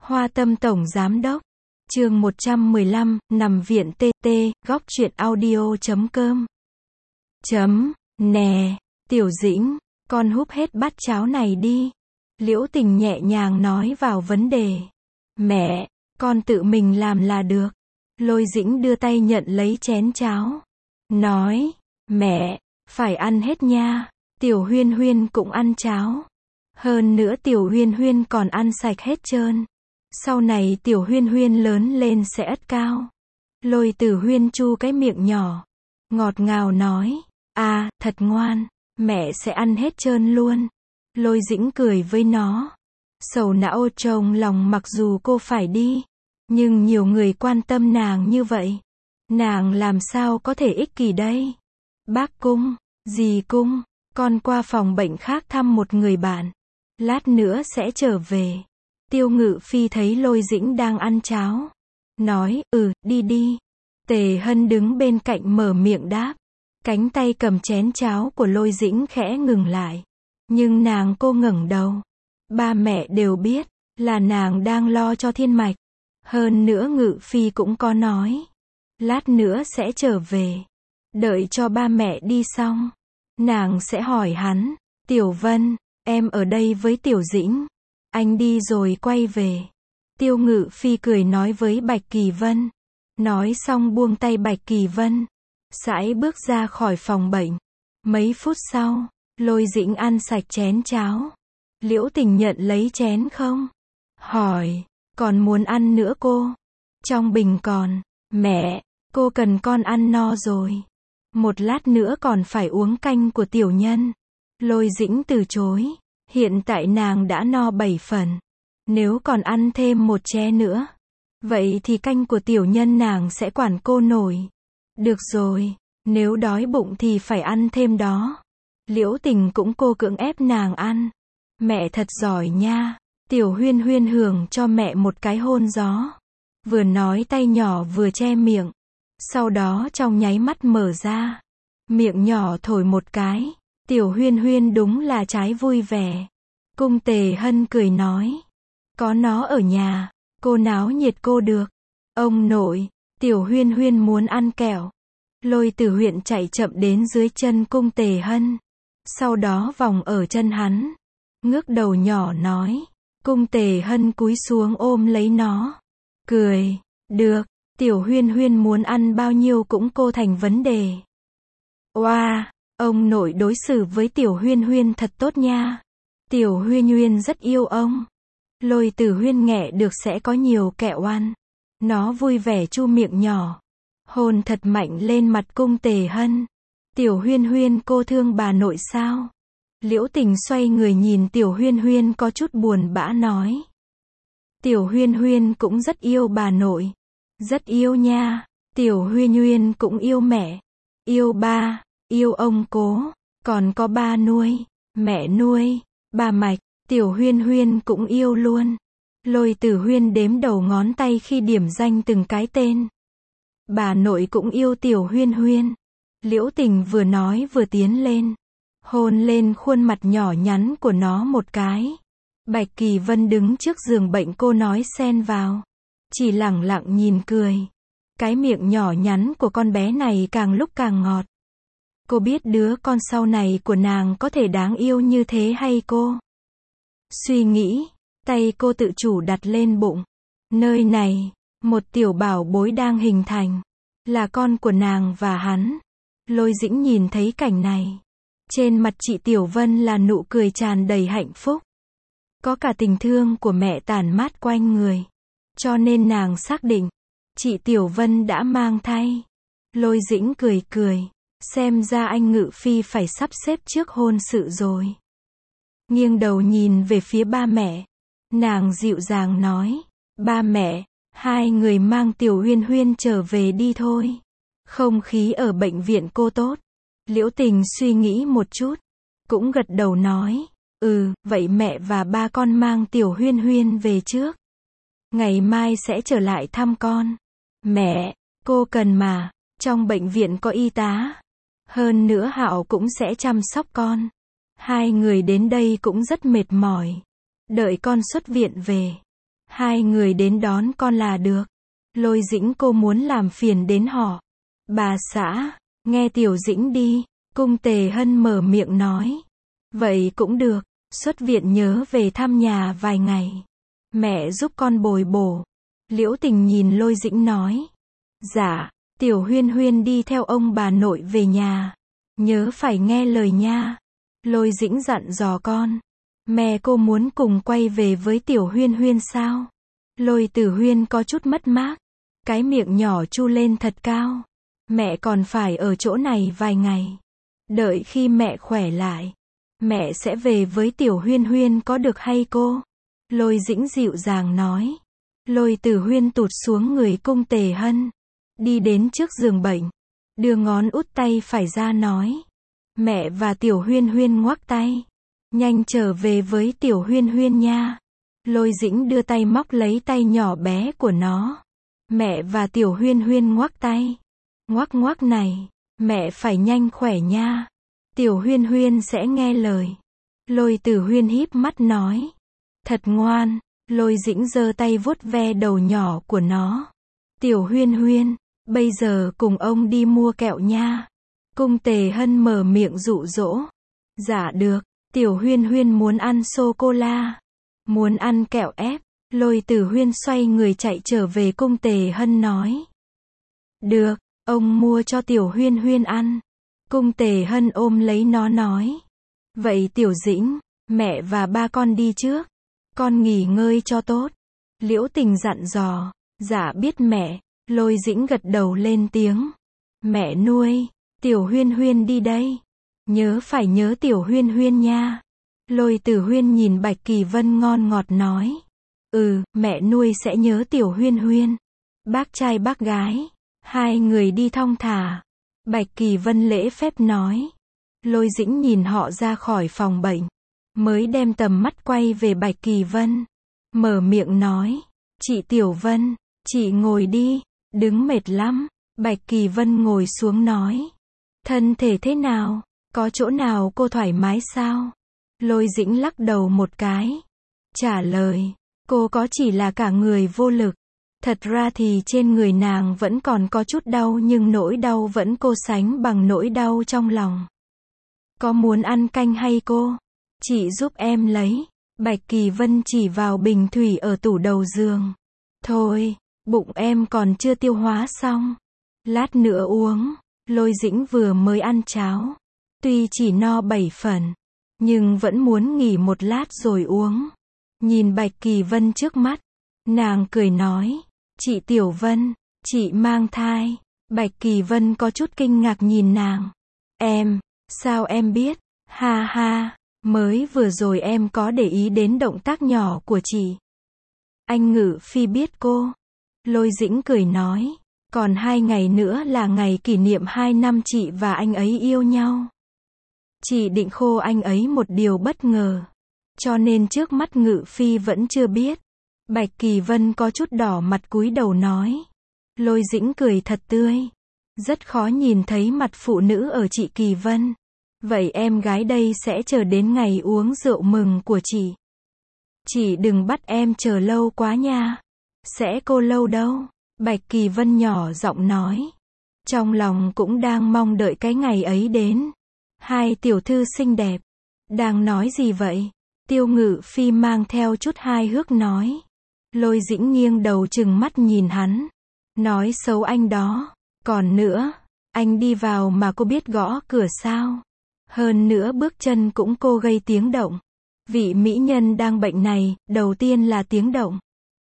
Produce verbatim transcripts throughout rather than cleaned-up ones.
Hoa Tâm Tổng Giám Đốc. Chương một trăm mười lăm, nằm viện tê tê, góc truyện audio chấm com. Chấm, nè, Tiểu Dĩnh, con húp hết bát cháo này đi. Liễu Tình nhẹ nhàng nói vào vấn đề. Mẹ, con tự mình làm là được. Lôi Dĩnh đưa tay nhận lấy chén cháo. Nói, mẹ, phải ăn hết nha. Tiểu Huyên Huyên cũng ăn cháo. Hơn nữa Tiểu Huyên Huyên còn ăn sạch hết trơn. Sau này Tiểu Huyên Huyên lớn lên sẽ ất cao. Lôi Tử Huyên chu cái miệng nhỏ. Ngọt ngào nói, à, thật ngoan, mẹ sẽ ăn hết trơn luôn. Lôi Dĩnh cười với nó. Sầu não trong lòng mặc dù cô phải đi. Nhưng nhiều người quan tâm nàng như vậy. Nàng làm sao có thể ích kỷ đây? Bác Cung, dì Cung, con qua phòng bệnh khác thăm một người bạn. Lát nữa sẽ trở về. Tiêu Ngự Phi thấy Lôi Dĩnh đang ăn cháo. Nói, ừ, đi đi. Tề Hân đứng bên cạnh mở miệng đáp. Cánh tay cầm chén cháo của Lôi Dĩnh khẽ ngừng lại. Nhưng nàng cô ngẩng đầu. Ba mẹ đều biết, là nàng đang lo cho Thiên Mạch. Hơn nữa Ngự Phi cũng có nói. Lát nữa sẽ trở về. Đợi cho ba mẹ đi xong. Nàng sẽ hỏi hắn. Tiểu Vân, em ở đây với Tiểu Dĩnh. Anh đi rồi quay về. Tiêu Ngự Phi cười nói với Bạch Kỳ Vân. Nói xong buông tay Bạch Kỳ Vân. Sải bước ra khỏi phòng bệnh. Mấy phút sau, Lôi Dĩnh ăn sạch chén cháo. Liễu Tình nhận lấy chén không? Hỏi, còn muốn ăn nữa cô? Trong bình còn. Mẹ, cô cần con ăn no rồi. Một lát nữa còn phải uống canh của tiểu nhân. Lôi Dĩnh từ chối. Hiện tại nàng đã no bảy phần. Nếu còn ăn thêm một chén nữa, vậy thì canh của tiểu nhân nàng sẽ quản cô nổi. Được rồi, nếu đói bụng thì phải ăn thêm đó. Liễu Tình cũng cô cưỡng ép nàng ăn. Mẹ thật giỏi nha. Tiểu Huyên Huyên hưởng cho mẹ một cái hôn gió. Vừa nói tay nhỏ vừa che miệng. Sau đó trong nháy mắt mở ra. Miệng nhỏ thổi một cái. Tiểu Huyên Huyên đúng là trái vui vẻ. Cung Tề Hân cười nói. Có nó ở nhà, cô náo nhiệt cô được. Ông nội, Tiểu Huyên Huyên muốn ăn kẹo. Lôi Tử Huyên chạy chậm đến dưới chân Cung Tề Hân. Sau đó vòng ở chân hắn. Ngước đầu nhỏ nói. Cung Tề Hân cúi xuống ôm lấy nó. Cười, được, Tiểu Huyên Huyên muốn ăn bao nhiêu cũng cô thành vấn đề. Oa, ông nội đối xử với Tiểu Huyên Huyên thật tốt nha. Tiểu Huyên Huyên rất yêu ông. Lôi Tử Huyên nghe được sẽ có nhiều kẹo ăn. Nó vui vẻ chu miệng nhỏ. Hôn thật mạnh lên mặt Cung Tề Hân. Tiểu Huyên Huyên cô thương bà nội sao? Liễu Tình xoay người nhìn Tiểu Huyên Huyên có chút buồn bã nói. Tiểu Huyên Huyên cũng rất yêu bà nội. Rất yêu nha. Tiểu Huyên Huyên cũng yêu mẹ. Yêu ba, yêu ông cố. Còn có ba nuôi, mẹ nuôi, bà Mạch. Tiểu Huyên Huyên cũng yêu luôn. Lôi Tử Huyên đếm đầu ngón tay khi điểm danh từng cái tên. Bà nội cũng yêu Tiểu Huyên Huyên. Liễu Tình vừa nói vừa tiến lên. Hôn lên khuôn mặt nhỏ nhắn của nó một cái. Bạch Kỳ Vân đứng trước giường bệnh cô nói xen vào. Chỉ lẳng lặng nhìn cười. Cái miệng nhỏ nhắn của con bé này càng lúc càng ngọt. Cô biết đứa con sau này của nàng có thể đáng yêu như thế hay cô? Suy nghĩ, tay cô tự chủ đặt lên bụng. Nơi này, một tiểu bảo bối đang hình thành. Là con của nàng và hắn. Lôi Dĩnh nhìn thấy cảnh này. Trên mặt chị Tiểu Vân là nụ cười tràn đầy hạnh phúc. Có cả tình thương của mẹ tản mát quanh người. Cho nên nàng xác định, chị Tiểu Vân đã mang thai. Lôi Dĩnh cười cười. Xem ra anh Ngự Phi phải sắp xếp trước hôn sự rồi. Nghiêng đầu nhìn về phía ba mẹ. Nàng dịu dàng nói. Ba mẹ, hai người mang Tiểu Huyên Huyên trở về đi thôi. Không khí ở bệnh viện cô tốt. Liễu Tình suy nghĩ một chút. Cũng gật đầu nói. Ừ, vậy mẹ và ba con mang Tiểu Huyên Huyên về trước. Ngày mai sẽ trở lại thăm con. Mẹ, cô cần mà. Trong bệnh viện có y tá. Hơn nữa Hạo cũng sẽ chăm sóc con. Hai người đến đây cũng rất mệt mỏi. Đợi con xuất viện về. Hai người đến đón con là được. Lôi Dĩnh cô muốn làm phiền đến họ. Bà xã, nghe Tiểu Dĩnh đi, Cung Tề Hân mở miệng nói. Vậy cũng được, xuất viện nhớ về thăm nhà vài ngày. Mẹ giúp con bồi bổ. Liễu Tình nhìn Lôi Dĩnh nói. Dạ, Tiểu Huyên Huyên đi theo ông bà nội về nhà. Nhớ phải nghe lời nha. Lôi Dĩnh dặn dò con. Mẹ cô muốn cùng quay về với Tiểu Huyên Huyên sao? Lôi Tử Huyên có chút mất mát. Cái miệng nhỏ chu lên thật cao. Mẹ còn phải ở chỗ này vài ngày. Đợi khi mẹ khỏe lại, mẹ sẽ về với Tiểu Huyên Huyên có được hay cô? Lôi Dĩnh dịu dàng nói. Lôi Tử Huyên tụt xuống người Cung Tề Hân. Đi đến trước giường bệnh. Đưa ngón út tay phải ra nói. Mẹ và Tiểu Huyên Huyên ngoắc tay. Nhanh trở về với Tiểu Huyên Huyên nha. Lôi Dĩnh đưa tay móc lấy tay nhỏ bé của nó. Mẹ và Tiểu Huyên Huyên ngoắc tay. Ngoắc ngoắc này. Mẹ phải nhanh khỏe nha. Tiểu Huyên Huyên sẽ nghe lời. Lôi Tử Huyên híp mắt nói. Thật ngoan. Lôi Dĩnh giơ tay vuốt ve đầu nhỏ của nó. Tiểu Huyên Huyên, bây giờ cùng ông đi mua kẹo nha. Cung Tề Hân mở miệng dụ dỗ. Dạ được. Tiểu Huyên Huyên muốn ăn sô-cô-la. Muốn ăn kẹo ép. Lôi Tử Huyên xoay người chạy trở về Cung Tề Hân nói. Được, ông mua cho Tiểu Huyên Huyên ăn. Cung Tề Hân ôm lấy nó nói. Vậy Tiểu Dĩnh, mẹ và ba con đi trước. Con nghỉ ngơi cho tốt. Liễu Tình dặn dò. Dạ biết mẹ. Lôi Dĩnh gật đầu lên tiếng. Mẹ nuôi. Tiểu Huyên Huyên đi đây. Nhớ phải nhớ Tiểu Huyên Huyên nha. Lôi Tử Huyên nhìn Bạch Kỳ Vân ngon ngọt nói. Ừ, mẹ nuôi sẽ nhớ Tiểu Huyên Huyên. Bác trai bác gái. Hai người đi thong thả. Bạch Kỳ Vân lễ phép nói. Lôi Dĩnh nhìn họ ra khỏi phòng bệnh. Mới đem tầm mắt quay về Bạch Kỳ Vân. Mở miệng nói. Chị Tiểu Vân, chị ngồi đi. Đứng mệt lắm. Bạch Kỳ Vân ngồi xuống nói. Thân thể thế nào? Có chỗ nào cô thoải mái sao? Lôi Dĩnh lắc đầu một cái. Trả lời. Cô có chỉ là cả người vô lực. Thật ra thì trên người nàng vẫn còn có chút đau nhưng nỗi đau vẫn cô sánh bằng nỗi đau trong lòng. Có muốn ăn canh hay cô? Chị giúp em lấy. Bạch Kỳ Vân chỉ vào bình thủy ở tủ đầu giường. Thôi, bụng em còn chưa tiêu hóa xong. Lát nữa uống. Lôi Dĩnh vừa mới ăn cháo. Tuy chỉ no bảy phần, nhưng vẫn muốn nghỉ một lát rồi uống. Nhìn Bạch Kỳ Vân trước mắt. Nàng cười nói. Chị Tiểu Vân, chị mang thai. Bạch Kỳ Vân có chút kinh ngạc nhìn nàng. Em, sao em biết? Ha ha, mới vừa rồi em có để ý đến động tác nhỏ của chị. Anh Ngự Phi biết cô. Lôi Dĩnh cười nói. Còn hai ngày nữa là ngày kỷ niệm hai năm chị và anh ấy yêu nhau. Chị định khô anh ấy một điều bất ngờ. Cho nên trước mắt Ngự Phi vẫn chưa biết. Bạch Kỳ Vân có chút đỏ mặt cúi đầu nói. Lôi Dĩnh cười thật tươi. Rất khó nhìn thấy mặt phụ nữ ở chị Kỳ Vân. Vậy em gái đây sẽ chờ đến ngày uống rượu mừng của chị. Chị đừng bắt em chờ lâu quá nha. Sẽ cô lâu đâu. Bạch Kỳ Vân nhỏ giọng nói. Trong lòng cũng đang mong đợi cái ngày ấy đến. Hai tiểu thư xinh đẹp. Đang nói gì vậy? Tiêu Ngự Phi mang theo chút hài hước nói. Lôi Dĩnh nghiêng đầu trừng mắt nhìn hắn. Nói xấu anh đó. Còn nữa, anh đi vào mà cô biết gõ cửa sao? Hơn nữa bước chân cũng cô gây tiếng động. Vị mỹ nhân đang bệnh này, đầu tiên là tiếng động.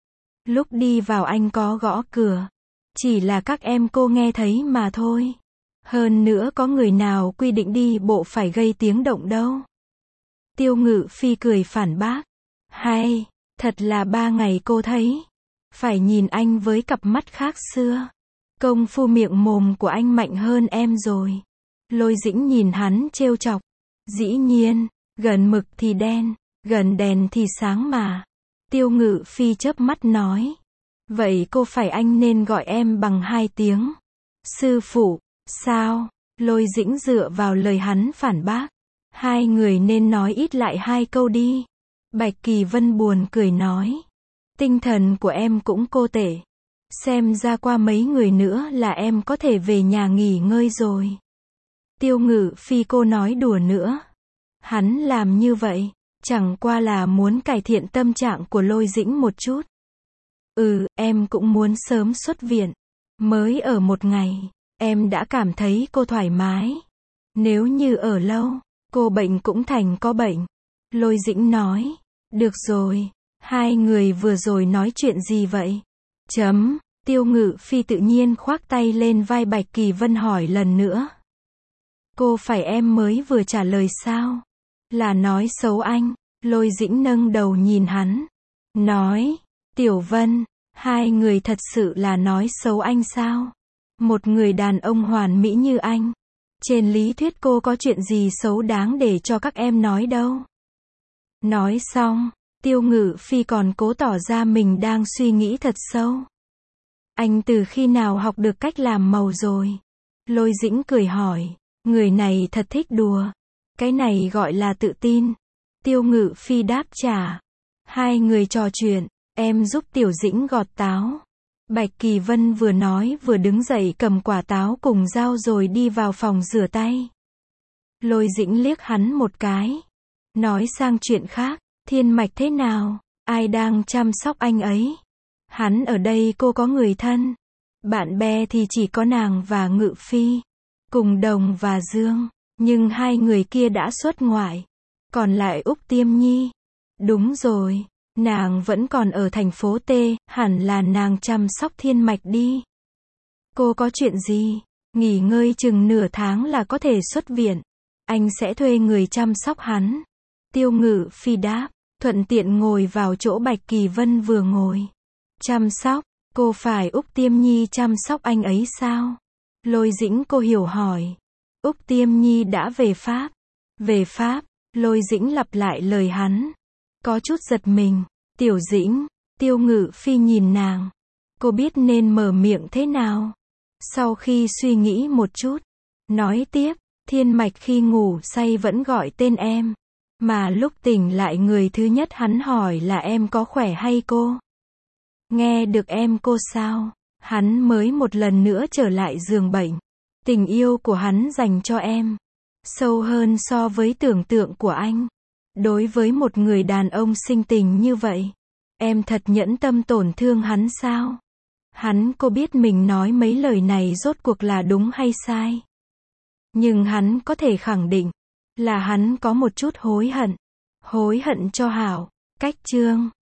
Lúc đi vào anh có gõ cửa. Chỉ là các em cô nghe thấy mà thôi. Hơn nữa có người nào quy định đi bộ phải gây tiếng động đâu. Tiêu Ngự Phi cười phản bác. Hay, thật là ba ngày cô thấy. Phải nhìn anh với cặp mắt khác xưa. Công phu miệng mồm của anh mạnh hơn em rồi. Lôi Dĩnh nhìn hắn trêu chọc. Dĩ nhiên, gần mực thì đen, gần đèn thì sáng mà. Tiêu Ngự Phi chớp mắt nói. Vậy cô phải anh nên gọi em bằng hai tiếng. Sư phụ, sao? Lôi Dĩnh dựa vào lời hắn phản bác. Hai người nên nói ít lại hai câu đi. Bạch Kỳ Vân buồn cười nói. Tinh thần của em cũng cô tệ. Xem ra qua mấy người nữa là em có thể về nhà nghỉ ngơi rồi. Tiêu Ngự Phi cô nói đùa nữa. Hắn làm như vậy, chẳng qua là muốn cải thiện tâm trạng của Lôi Dĩnh một chút. Ừ, em cũng muốn sớm xuất viện. Mới ở một ngày, em đã cảm thấy cô thoải mái. Nếu như ở lâu, cô bệnh cũng thành có bệnh. Lôi Dĩnh nói. Được rồi, hai người vừa rồi nói chuyện gì vậy? Chấm, Tiêu Ngự Phi tự nhiên khoác tay lên vai Bạch Kỳ Vân hỏi lần nữa. Cô phải em mới vừa trả lời sao? Là nói xấu anh. Lôi Dĩnh nâng đầu nhìn hắn. Nói, Tiểu Vân, hai người thật sự là nói xấu anh sao? Một người đàn ông hoàn mỹ như anh. Trên lý thuyết cô có chuyện gì xấu đáng để cho các em nói đâu. Nói xong, Tiêu Ngự Phi còn cố tỏ ra mình đang suy nghĩ thật sâu. Anh từ khi nào học được cách làm màu rồi? Lôi Dĩnh cười hỏi. Người này thật thích đùa. Cái này gọi là tự tin. Tiêu Ngự Phi đáp trả. Hai người trò chuyện, em giúp Tiểu Dĩnh gọt táo. Bạch Kỳ Vân vừa nói vừa đứng dậy cầm quả táo cùng dao rồi đi vào phòng rửa tay. Lôi Dĩnh liếc hắn một cái. Nói sang chuyện khác, Thiên Mạch thế nào? Ai đang chăm sóc anh ấy? Hắn ở đây cô có người thân. Bạn bè thì chỉ có nàng và Ngự Phi. Cùng Đồng và Dương. Nhưng hai người kia đã xuất ngoại. Còn lại Úc Tiêm Nhi. Đúng rồi. Nàng vẫn còn ở thành phố T, hẳn là nàng chăm sóc Thiên Mạch đi. Cô có chuyện gì? Nghỉ ngơi chừng nửa tháng là có thể xuất viện. Anh sẽ thuê người chăm sóc hắn. Tiêu Ngự Phi đáp, thuận tiện ngồi vào chỗ Bạch Kỳ Vân vừa ngồi. Chăm sóc, cô phải Úc Tiêm Nhi chăm sóc anh ấy sao? Lôi Dĩnh cô hiểu hỏi. Úc Tiêm Nhi đã về Pháp. Về Pháp, Lôi Dĩnh lặp lại lời hắn. Có chút giật mình. Tiểu Dĩnh, Tiêu Ngự Phi nhìn nàng. Cô biết nên mở miệng thế nào. Sau khi suy nghĩ một chút, nói tiếp, Thiên Mạch khi ngủ say vẫn gọi tên em. Mà lúc tỉnh lại người thứ nhất hắn hỏi là em có khỏe hay cô? Nghe được em cô sao? Hắn mới một lần nữa trở lại giường bệnh. Tình yêu của hắn dành cho em sâu hơn so với tưởng tượng của anh. Đối với một người đàn ông sinh tình như vậy, em thật nhẫn tâm tổn thương hắn sao? Hắn cô biết mình nói mấy lời này rốt cuộc là đúng hay sai. Nhưng hắn có thể khẳng định là hắn có một chút hối hận. Hối hận cho hảo. Cách chương